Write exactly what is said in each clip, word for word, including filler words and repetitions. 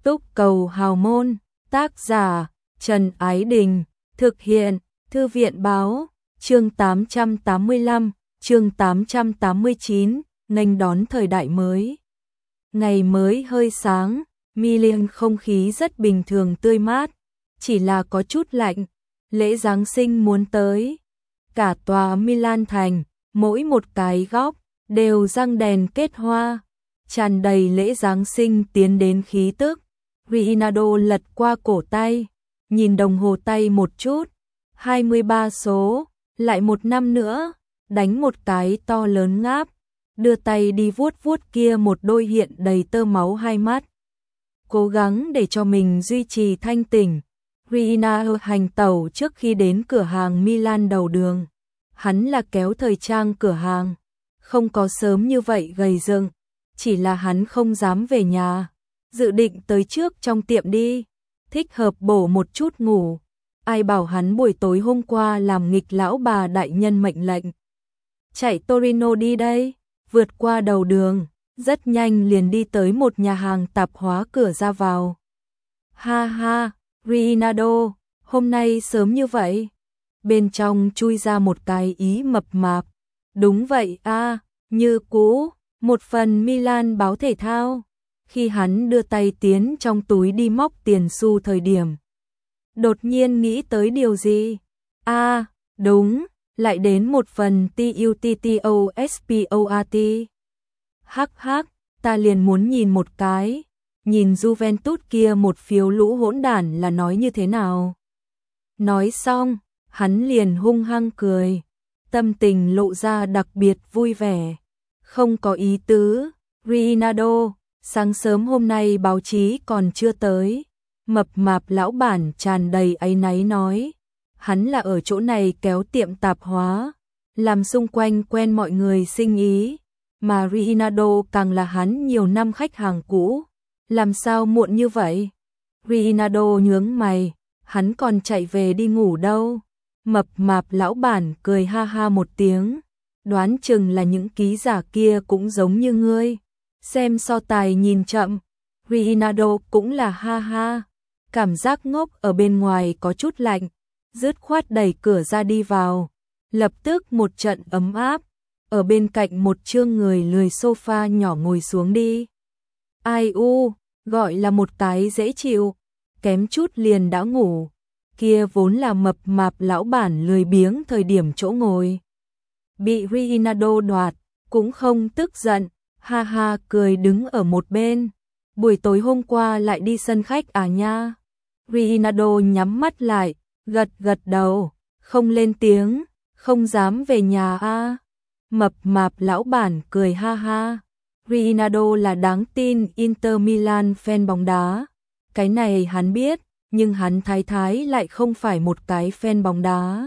Túc cầu hào môn, tác giả Trần Ái Đình, thực hiện Thư viện báo, chương tám trăm tám mươi lăm, chương tám trăm tám mươi chín, nghênh đón thời đại mới. Ngày mới hơi sáng, Milan không khí rất bình thường tươi mát, chỉ là có chút lạnh, lễ Giáng sinh muốn tới. Cả tòa Milan thành, mỗi một cái góc, đều răng đèn kết hoa, tràn đầy lễ Giáng sinh tiến đến khí tức. Ronaldo lật qua cổ tay, nhìn đồng hồ tay một chút, hai mươi ba số, lại một năm nữa, đánh một cái to lớn ngáp, đưa tay đi vuốt vuốt kia một đôi hiện đầy tơ máu hai mắt. Cố gắng để cho mình duy trì thanh tỉnh, Ronaldo hành tẩu trước khi đến cửa hàng Milan đầu đường. Hắn là kéo thời trang cửa hàng, không có sớm như vậy gầy dựng, chỉ là hắn không dám về nhà, dự định tới trước trong tiệm đi, thích hợp bổ một chút ngủ. Ai bảo hắn buổi tối hôm qua làm nghịch lão bà đại nhân mệnh lệnh. Chạy Torino đi đây, vượt qua đầu đường, rất nhanh liền đi tới một nhà hàng tạp hóa cửa ra vào. Ha ha, Ronaldo, hôm nay sớm như vậy? Bên trong chui ra một cái ý mập mạp. Đúng vậy a, à, như cũ, một phần Milan báo thể thao. Khi hắn đưa tay tiến trong túi đi móc tiền xu thời điểm, đột nhiên nghĩ tới điều gì? A, à, đúng, lại đến một phần TUTTOSPORT. Hắc hắc, ta liền muốn nhìn một cái, nhìn Juventus kia một phiếu lũ hỗn đản là nói như thế nào. Nói xong, hắn liền hung hăng cười, tâm tình lộ ra đặc biệt vui vẻ. Không có ý tứ, Ronaldo, sáng sớm hôm nay báo chí còn chưa tới. Mập mạp lão bản tràn đầy áy náy nói, hắn là ở chỗ này kéo tiệm tạp hóa, làm xung quanh quen mọi người sinh ý, mà Ronaldo càng là hắn nhiều năm khách hàng cũ, làm sao muộn như vậy? Ronaldo nhướng mày, hắn còn chạy về đi ngủ đâu. Mập mạp lão bản cười ha ha một tiếng, đoán chừng là những ký giả kia cũng giống như ngươi, xem so tài nhìn chậm. Ronaldo cũng là ha ha, cảm giác ngốc ở bên ngoài có chút lạnh, dứt khoát đẩy cửa ra đi vào, lập tức một trận ấm áp, ở bên cạnh một chương người lười sofa nhỏ ngồi xuống đi. Ai u, gọi là một cái dễ chịu, kém chút liền đã ngủ. Kia vốn là mập mạp lão bản lười biếng thời điểm chỗ ngồi, bị Ronaldo đoạt, cũng không tức giận, ha ha cười đứng ở một bên. Buổi tối hôm qua lại đi sân khách à nha? Ronaldo nhắm mắt lại, gật gật đầu, không lên tiếng, không dám về nhà a. À. Mập mạp lão bản cười ha ha. Ronaldo là đáng tin Inter Milan fan bóng đá, cái này hắn biết. Nhưng hắn thái thái lại không phải một cái fan bóng đá,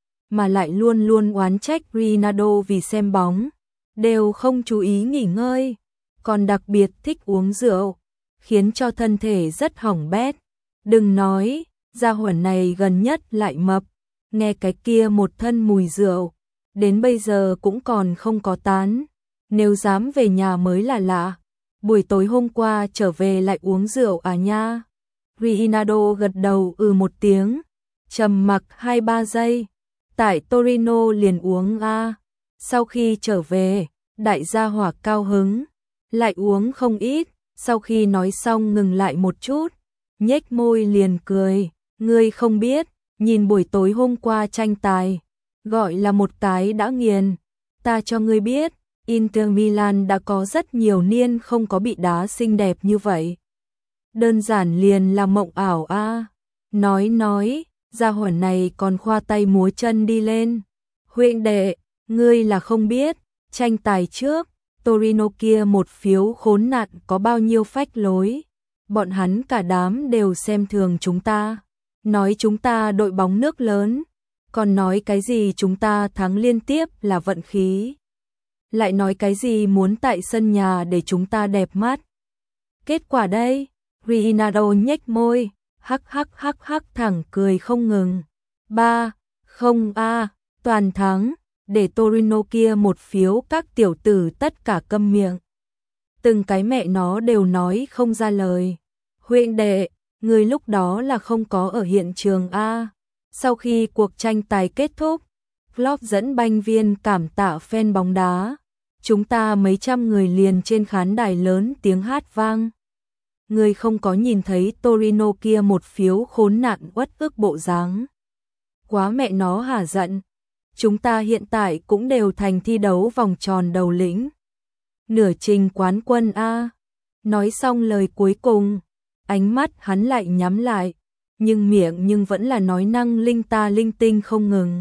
mà lại luôn luôn oán trách Ronaldo vì xem bóng, đều không chú ý nghỉ ngơi, còn đặc biệt thích uống rượu, khiến cho thân thể rất hỏng bét. Đừng nói, gia hỏa này gần nhất lại mập, nghe cái kia một thân mùi rượu, đến bây giờ cũng còn không có tán, nếu dám về nhà mới là lạ. Buổi tối hôm qua trở về lại uống rượu à nha? Ronaldo gật đầu ừ một tiếng, trầm mặc hai ba giây, tại Torino liền uống a. Sau khi trở về, đại gia hỏa cao hứng, lại uống không ít, sau khi nói xong ngừng lại một chút, nhếch môi liền cười, ngươi không biết, nhìn buổi tối hôm qua tranh tài, gọi là một cái đã nghiền, ta cho ngươi biết, Inter Milan đã có rất nhiều niên không có bị đá xinh đẹp như vậy. Đơn giản liền là mộng ảo a. À. Nói nói, gia hỏa này còn khoa tay múa chân đi lên. Huynh đệ, ngươi là không biết, tranh tài trước, Torino kia một phiếu khốn nạn có bao nhiêu phách lối. Bọn hắn cả đám đều xem thường chúng ta, nói chúng ta đội bóng nước lớn, còn nói cái gì chúng ta thắng liên tiếp là vận khí. Lại nói cái gì muốn tại sân nhà để chúng ta đẹp mắt. Kết quả đây? Ronaldo nhếch môi, hắc hắc hắc hắc thẳng cười không ngừng. Ba, không a, toàn thắng, để Torino kia một phiếu các tiểu tử tất cả câm miệng. Từng cái mẹ nó đều nói không ra lời. Huynh đệ, người lúc đó là không có ở hiện trường a. Sau khi cuộc tranh tài kết thúc, Klopp dẫn banh viên cảm tạ fan bóng đá. Chúng ta mấy trăm người liền trên khán đài lớn tiếng hát vang. Người không có nhìn thấy Torino kia một phiếu khốn nạn uất ức bộ dáng. Quá mẹ nó hả giận. Chúng ta hiện tại cũng đều thành thi đấu vòng tròn đầu lĩnh. Nửa trình quán quân a. Nói xong lời cuối cùng, ánh mắt hắn lại nhắm lại, nhưng miệng nhưng vẫn là nói năng linh ta linh tinh không ngừng.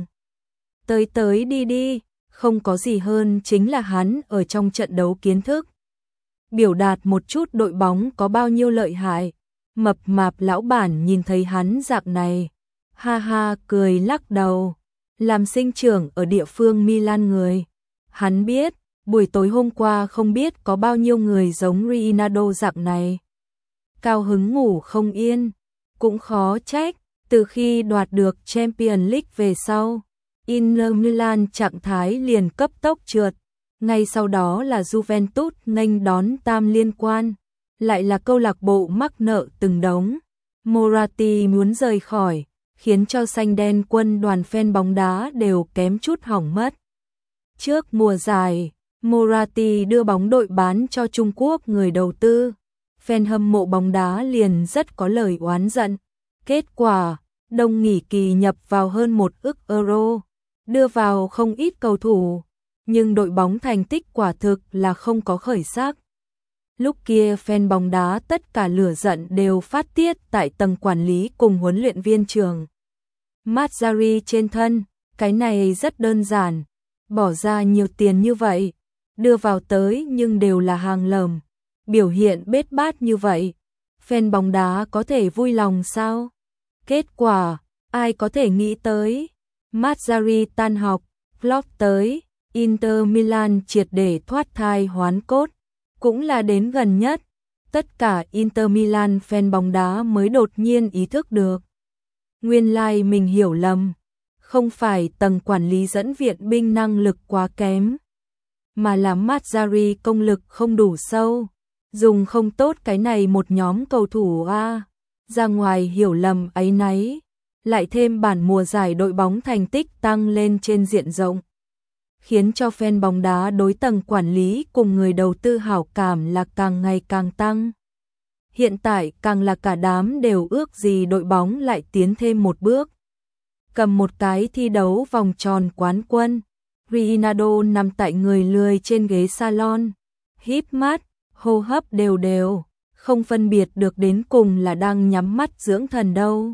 Tới tới đi đi, không có gì hơn chính là hắn ở trong trận đấu kiến thức. Biểu đạt một chút đội bóng có bao nhiêu lợi hại. Mập mạp lão bản nhìn thấy hắn dạng này, ha ha cười lắc đầu. Làm sinh trưởng ở địa phương Milan người, hắn biết, buổi tối hôm qua không biết có bao nhiêu người giống Ronaldo dạng này. Cao hứng ngủ không yên, cũng khó trách, từ khi đoạt được Champions League về sau, Inter Milan trạng thái liền cấp tốc trượt, ngay sau đó là Juventus nghênh đón tam liên quan, lại là câu lạc bộ mắc nợ từng đống. Moratti muốn rời khỏi, khiến cho xanh đen quân đoàn fan bóng đá đều kém chút hỏng mất. Trước mùa giải, Moratti đưa bóng đội bán cho Trung Quốc người đầu tư, fan hâm mộ bóng đá liền rất có lời oán giận. Kết quả, đông nghỉ kỳ nhập vào hơn một ức euro, đưa vào không ít cầu thủ, nhưng đội bóng thành tích quả thực là không có khởi sắc. Lúc kia fan bóng đá tất cả lửa giận đều phát tiết tại tầng quản lý cùng huấn luyện viên trưởng Mazzarri trên thân, cái này rất đơn giản, bỏ ra nhiều tiền như vậy, đưa vào tới nhưng đều là hàng lầm, biểu hiện bết bát như vậy, fan bóng đá có thể vui lòng sao? Kết quả, ai có thể nghĩ tới, Mazzarri tan học, Klopp tới, Inter Milan triệt để thoát thai hoán cốt, cũng là đến gần nhất, tất cả Inter Milan fan bóng đá mới đột nhiên ý thức được. Nguyên lai like mình hiểu lầm, không phải tầng quản lý dẫn viện binh năng lực quá kém, mà là Mazzarri công lực không đủ sâu, dùng không tốt cái này một nhóm cầu thủ a. Ra ngoài hiểu lầm ấy nấy, lại thêm bản mùa giải đội bóng thành tích tăng lên trên diện rộng, khiến cho fan bóng đá đối tầng quản lý cùng người đầu tư hảo cảm là càng ngày càng tăng. Hiện tại càng là cả đám đều ước gì đội bóng lại tiến thêm một bước. Cầm một cái thi đấu vòng tròn quán quân, Ronaldo nằm tại người lười trên ghế salon, híp mắt, hô hấp đều đều, không phân biệt được đến cùng là đang nhắm mắt dưỡng thần đâu.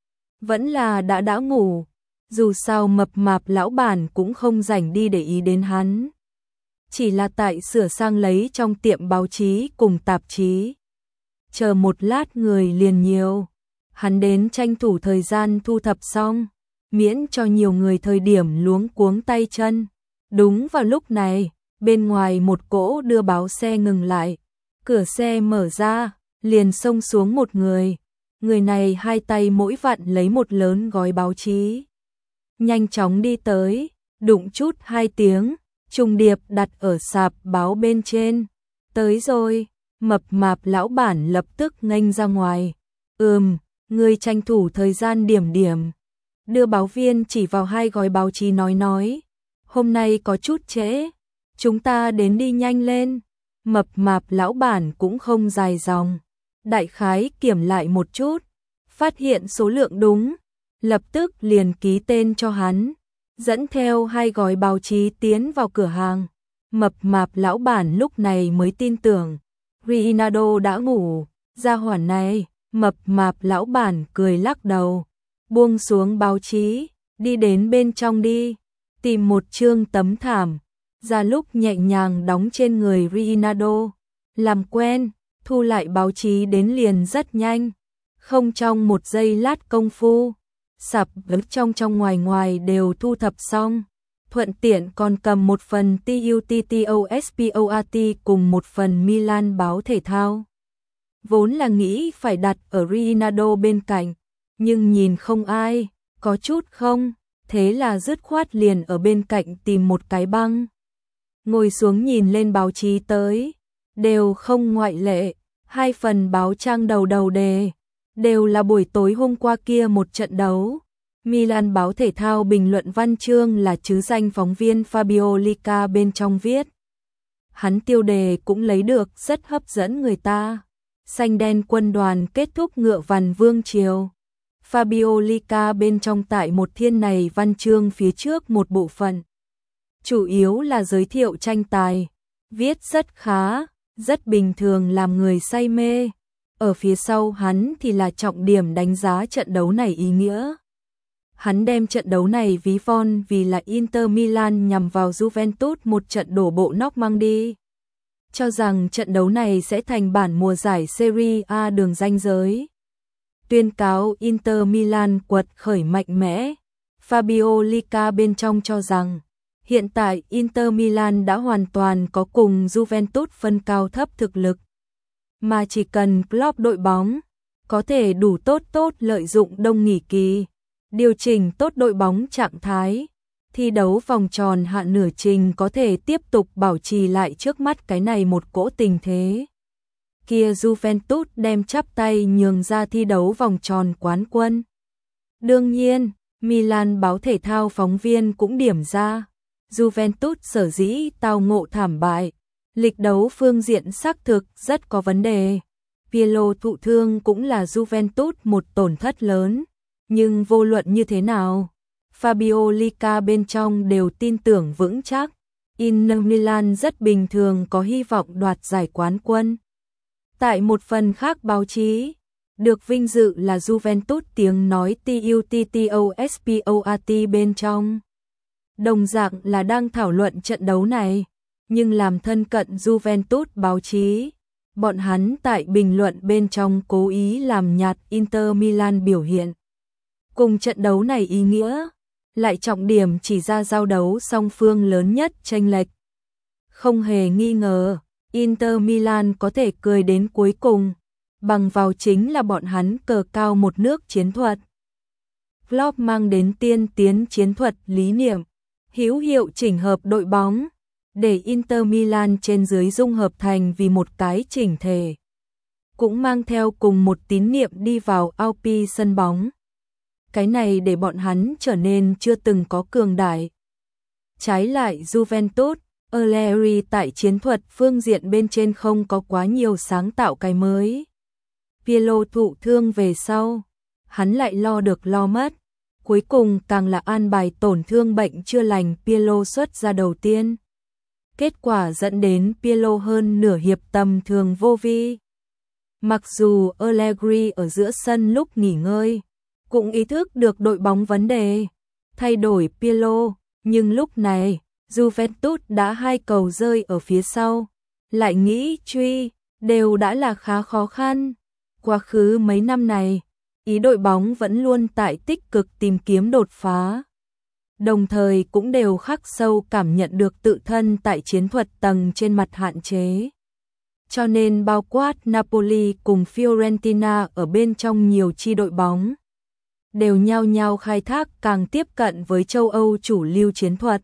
Vẫn là đã đã ngủ, dù sao mập mạp lão bản cũng không rảnh đi để ý đến hắn. Chỉ là tại sửa sang lấy trong tiệm báo chí cùng tạp chí. Chờ một lát người liền nhiều, hắn đến tranh thủ thời gian thu thập xong, miễn cho nhiều người thời điểm luống cuống tay chân. Đúng vào lúc này, bên ngoài một cỗ đưa báo xe ngừng lại, cửa xe mở ra, liền xông xuống một người. Người này hai tay mỗi vặn lấy một lớn gói báo chí. Nhanh chóng đi tới, đụng chút hai tiếng, trùng điệp đặt ở sạp báo bên trên. Tới rồi, mập mạp lão bản lập tức nghênh ra ngoài. Ừm, người tranh thủ thời gian điểm điểm. Đưa báo viên chỉ vào hai gói báo chí nói nói. Hôm nay có chút trễ, chúng ta đến đi nhanh lên. Mập mạp lão bản cũng không dài dòng. Đại khái kiểm lại một chút, phát hiện số lượng đúng, lập tức liền ký tên cho hắn, dẫn theo hai gói báo chí tiến vào cửa hàng. Mập mạp lão bản lúc này mới tin tưởng, Ronaldo đã ngủ, ra hỏa này. Mập mạp lão bản cười lắc đầu, buông xuống báo chí, đi đến bên trong đi, tìm một chương tấm thảm, ra lúc nhẹ nhàng đóng trên người Ronaldo, làm quen, thu lại báo chí đến liền rất nhanh, không trong một giây lát công phu, sạp trong trong ngoài ngoài đều thu thập xong, thuận tiện còn cầm một phần Tuttosport cùng một phần Milan báo thể thao. Vốn là nghĩ phải đặt ở Ronaldo bên cạnh, nhưng nhìn không ai, có chút không, thế là dứt khoát liền ở bên cạnh tìm một cái băng. Ngồi xuống nhìn lên báo chí tới, đều không ngoại lệ, Hai phần báo trang đầu đầu đề đều là buổi tối hôm qua kia một trận đấu. Milan báo thể thao bình luận văn chương là chứ danh phóng viên Fabio Lica bên trong viết. Hắn tiêu đề cũng lấy được rất hấp dẫn người ta. Xanh đen quân đoàn kết thúc ngựa vằn vương triều. Fabio Lica bên trong tại một thiên này văn chương phía trước một bộ phận. Chủ yếu là giới thiệu tranh tài. Viết rất khá, rất bình thường làm người say mê. Ở phía sau hắn thì là trọng điểm đánh giá trận đấu này ý nghĩa. Hắn đem trận đấu này ví von vì là Inter Milan nhằm vào Juventus một trận đổ bộ nóc mang đi. Cho rằng trận đấu này sẽ thành bản mùa giải Serie A đường ranh giới. Tuyên cáo Inter Milan quật khởi mạnh mẽ. Fabio Lica bên trong cho rằng hiện tại Inter Milan đã hoàn toàn có cùng Juventus phân cao thấp thực lực. Mà chỉ cần Klopp đội bóng có thể đủ tốt tốt lợi dụng đông nghỉ kỳ, điều chỉnh tốt đội bóng trạng thái, thi đấu vòng tròn hạ nửa trình có thể tiếp tục bảo trì lại trước mắt cái này một cỗ tình thế. Kia Juventus đem chắp tay nhường ra thi đấu vòng tròn quán quân. Đương nhiên, Milan báo thể thao phóng viên cũng điểm ra, Juventus sở dĩ tao ngộ thảm bại, lịch đấu phương diện xác thực rất có vấn đề. Pirlo thụ thương cũng là Juventus một tổn thất lớn, nhưng vô luận như thế nào, Fabio Lica bên trong đều tin tưởng vững chắc, Inter Milan rất bình thường có hy vọng đoạt giải quán quân. Tại một phần khác báo chí, được vinh dự là Juventus tiếng nói TUTTOSPORT bên trong. Đồng dạng là đang thảo luận trận đấu này, nhưng làm thân cận Juventus báo chí, bọn hắn tại bình luận bên trong cố ý làm nhạt Inter Milan biểu hiện. Cùng trận đấu này ý nghĩa, lại trọng điểm chỉ ra giao đấu song phương lớn nhất chênh lệch. Không hề nghi ngờ, Inter Milan có thể cười đến cuối cùng, bằng vào chính là bọn hắn cờ cao một nước chiến thuật. Klopp mang đến tiên tiến chiến thuật lý niệm, hữu hiệu chỉnh hợp đội bóng, để Inter Milan trên dưới dung hợp thành vì một cái chỉnh thể. Cũng mang theo cùng một tín niệm đi vào Alpi sân bóng. Cái này để bọn hắn trở nên chưa từng có cường đại. Trái lại Juventus, Allegri tại chiến thuật phương diện bên trên không có quá nhiều sáng tạo cái mới. Pirlo thụ thương về sau, hắn lại lo được lo mất. Cuối cùng càng là an bài tổn thương bệnh chưa lành Pirlo xuất ra đầu tiên. Kết quả dẫn đến Pirlo hơn nửa hiệp tầm thường vô vi. Mặc dù Allegri ở giữa sân lúc nghỉ ngơi, cũng ý thức được đội bóng vấn đề, thay đổi Pirlo, nhưng lúc này, Juventus đã hai cầu rơi ở phía sau, lại nghĩ truy, đều đã là khá khó khăn. Quá khứ mấy năm này, ý đội bóng vẫn luôn tại tích cực tìm kiếm đột phá. Đồng thời cũng đều khắc sâu cảm nhận được tự thân tại chiến thuật tầng trên mặt hạn chế. Cho nên bao quát Napoli cùng Fiorentina ở bên trong nhiều chi đội bóng, đều nhau nhau khai thác càng tiếp cận với châu Âu chủ lưu chiến thuật.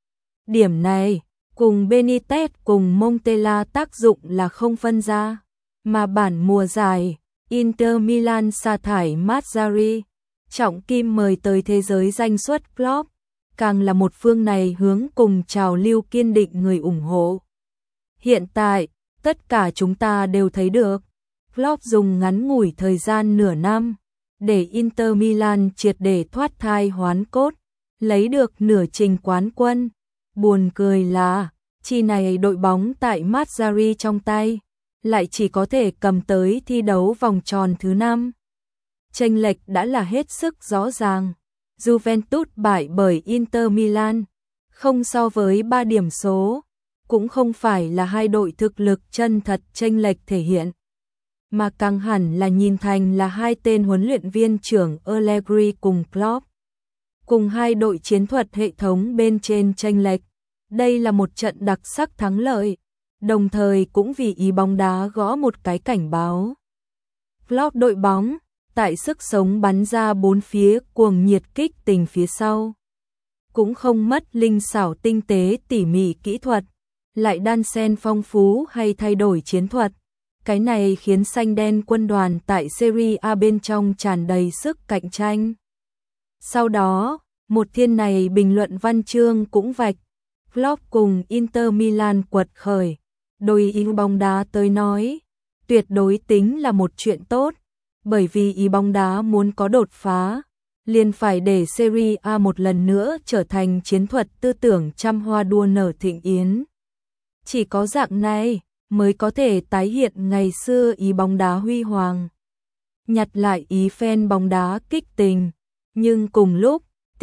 Điểm này, cùng Benitez cùng Montella tác dụng là không phân ra, mà bản mùa giải, Inter Milan sa thải Mazzarri, trọng kim mời tới thế giới danh xuất Klopp, càng là một phương này hướng cùng trào lưu kiên định người ủng hộ. Hiện tại, tất cả chúng ta đều thấy được, Klopp dùng ngắn ngủi thời gian nửa năm, để Inter Milan triệt để thoát thai hoán cốt, lấy được nửa trình quán quân. Buồn cười là, chi này đội bóng tại Mazzarri trong tay, lại chỉ có thể cầm tới thi đấu vòng tròn thứ năm. Chênh lệch đã là hết sức rõ ràng. Juventus bại bởi Inter Milan, không so với ba điểm số, cũng không phải là hai đội thực lực chân thật chênh lệch thể hiện, mà càng hẳn là nhìn thành là hai tên huấn luyện viên trưởng Allegri cùng Klopp, cùng hai đội chiến thuật hệ thống bên trên chênh lệch. Đây là một trận đặc sắc thắng lợi, đồng thời cũng vì ý bóng đá gõ một cái cảnh báo. Klopp đội bóng, tại sức sống bắn ra bốn phía cuồng nhiệt kích tình phía sau, cũng không mất linh xảo tinh tế tỉ mỉ kỹ thuật, lại đan xen phong phú hay thay đổi chiến thuật, Cái này khiến xanh đen quân đoàn tại Serie A bên trong tràn đầy sức cạnh tranh. Sau đó, một thiên này bình luận văn chương cũng vạch, Klopp cùng Inter Milan quật khởi. Đối ý bóng đá tới nói, tuyệt đối tính là một chuyện tốt, bởi vì ý bóng đá muốn có đột phá, liền phải để Serie A một lần nữa trở thành chiến thuật tư tưởng trăm hoa đua nở thịnh yến. Chỉ có dạng này mới có thể tái hiện ngày xưa ý bóng đá huy hoàng. Nhặt lại ý fan bóng đá kích tình, nhưng cùng lúc,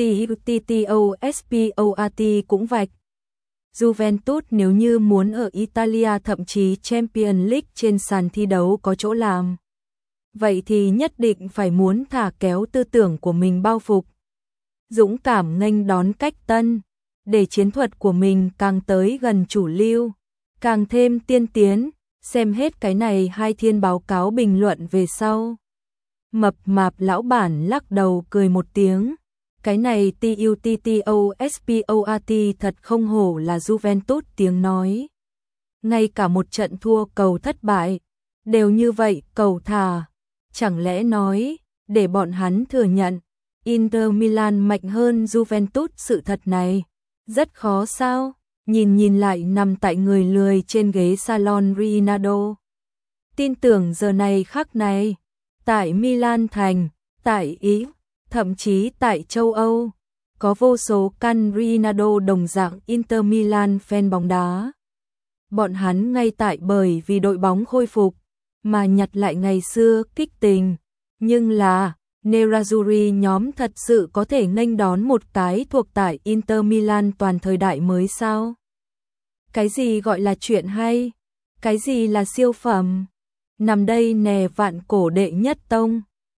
Tuttosport cũng vạch. Juventus nếu như muốn ở Italia thậm chí Champions League trên sàn thi đấu có chỗ làm, vậy thì nhất định phải muốn thả kéo tư tưởng của mình bao phục. Dũng cảm nghênh đón cách tân, để chiến thuật của mình càng tới gần chủ lưu, càng thêm tiên tiến, xem hết cái này hai thiên báo cáo bình luận về sau. Mập mạp lão bản lắc đầu cười một tiếng, cái này Tuttosport thật không hổ là Juventus tiếng nói. Ngay cả một trận thua cầu thất bại, đều như vậy cầu thả, chẳng lẽ nói, để bọn hắn thừa nhận, Inter Milan mạnh hơn Juventus sự thật này, rất khó sao? Nhìn nhìn lại nằm tại người lười trên ghế salon Ronaldo. Tin tưởng giờ này khắc này, tại Milan thành, tại Ý, thậm chí tại châu Âu, có vô số căn Ronaldo đồng dạng Inter Milan fan bóng đá. Bọn hắn ngay tại bởi vì đội bóng khôi phục, mà nhặt lại ngày xưa kích tình, nhưng là Nerazzurri nhóm thật sự có thể nghênh đón một cái thuộc tại Inter Milan toàn thời đại mới sao? Cái gì gọi là chuyện hay? Cái gì là siêu phẩm? Nằm đây nè vạn cổ đệ nhất tông.